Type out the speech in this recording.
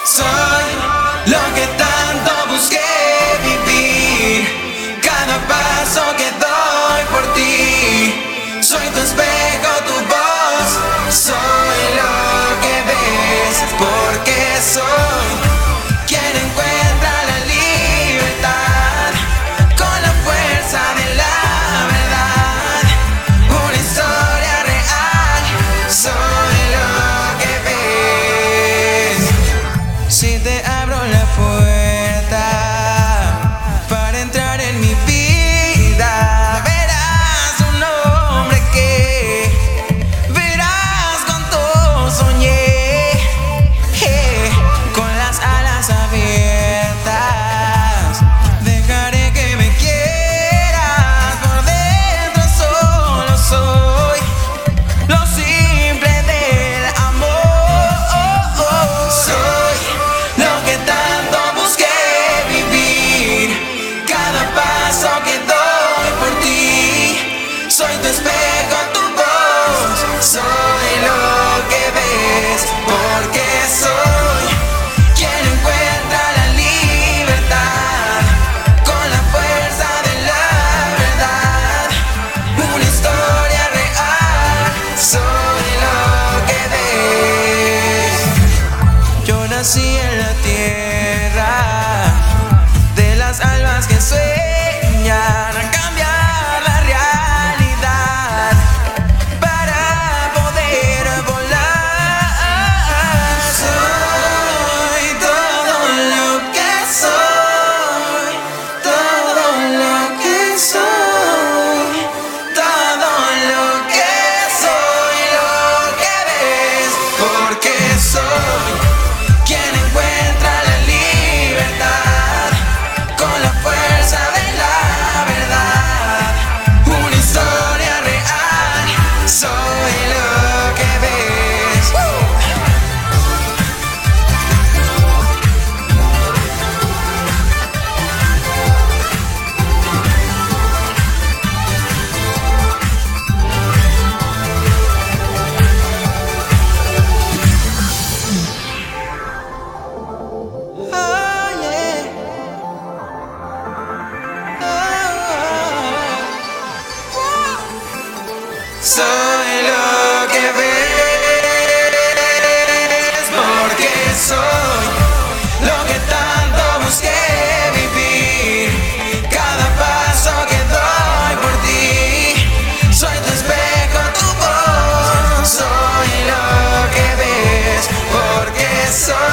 Soy lo que tanto busqué vivir, cada paso que doy por ti. Soy tu espejo, tu voz, soy lo que ves, porque soy quien encuentra la libertad con la fuerza de la verdad. Una historia real, soy lo que ves. Si te abro la puerta para entrar en mi vida, verás un hombre que verás cuánto soñé, con las alas abiertas. Dejaré que me quieras, por dentro solo soy lo simple del amor. Soy lo que tanto busqué vivir, cada paso que doy por ti. Soy tu espejo, tu voz, soy lo que ves, porque soy quien encuentra la libertad con la fuerza de la verdad. Una historia real, soy lo que ves. Yo nací en la tierra de las almas que sueñan a cambiar la realidad para poder volar. Soy todo lo que soy, todo lo que soy, todo lo que soy, lo que ves, porque soy quien encuentra la libertad con la fuerza de la verdad. Una historia real, soy lo que ves. Oh, yeah. Soy lo que ves, porque soy lo que tanto busqué vivir, cada paso que doy por ti. Soy tu espejo, tu voz, soy lo que ves, porque soy